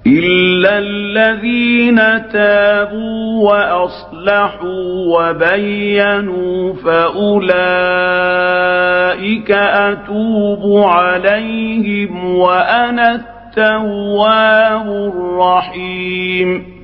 إلا الذين تابوا وأصلحوا وبينوا فأولئك أتوب عليهم وأنا التواب الرحيم.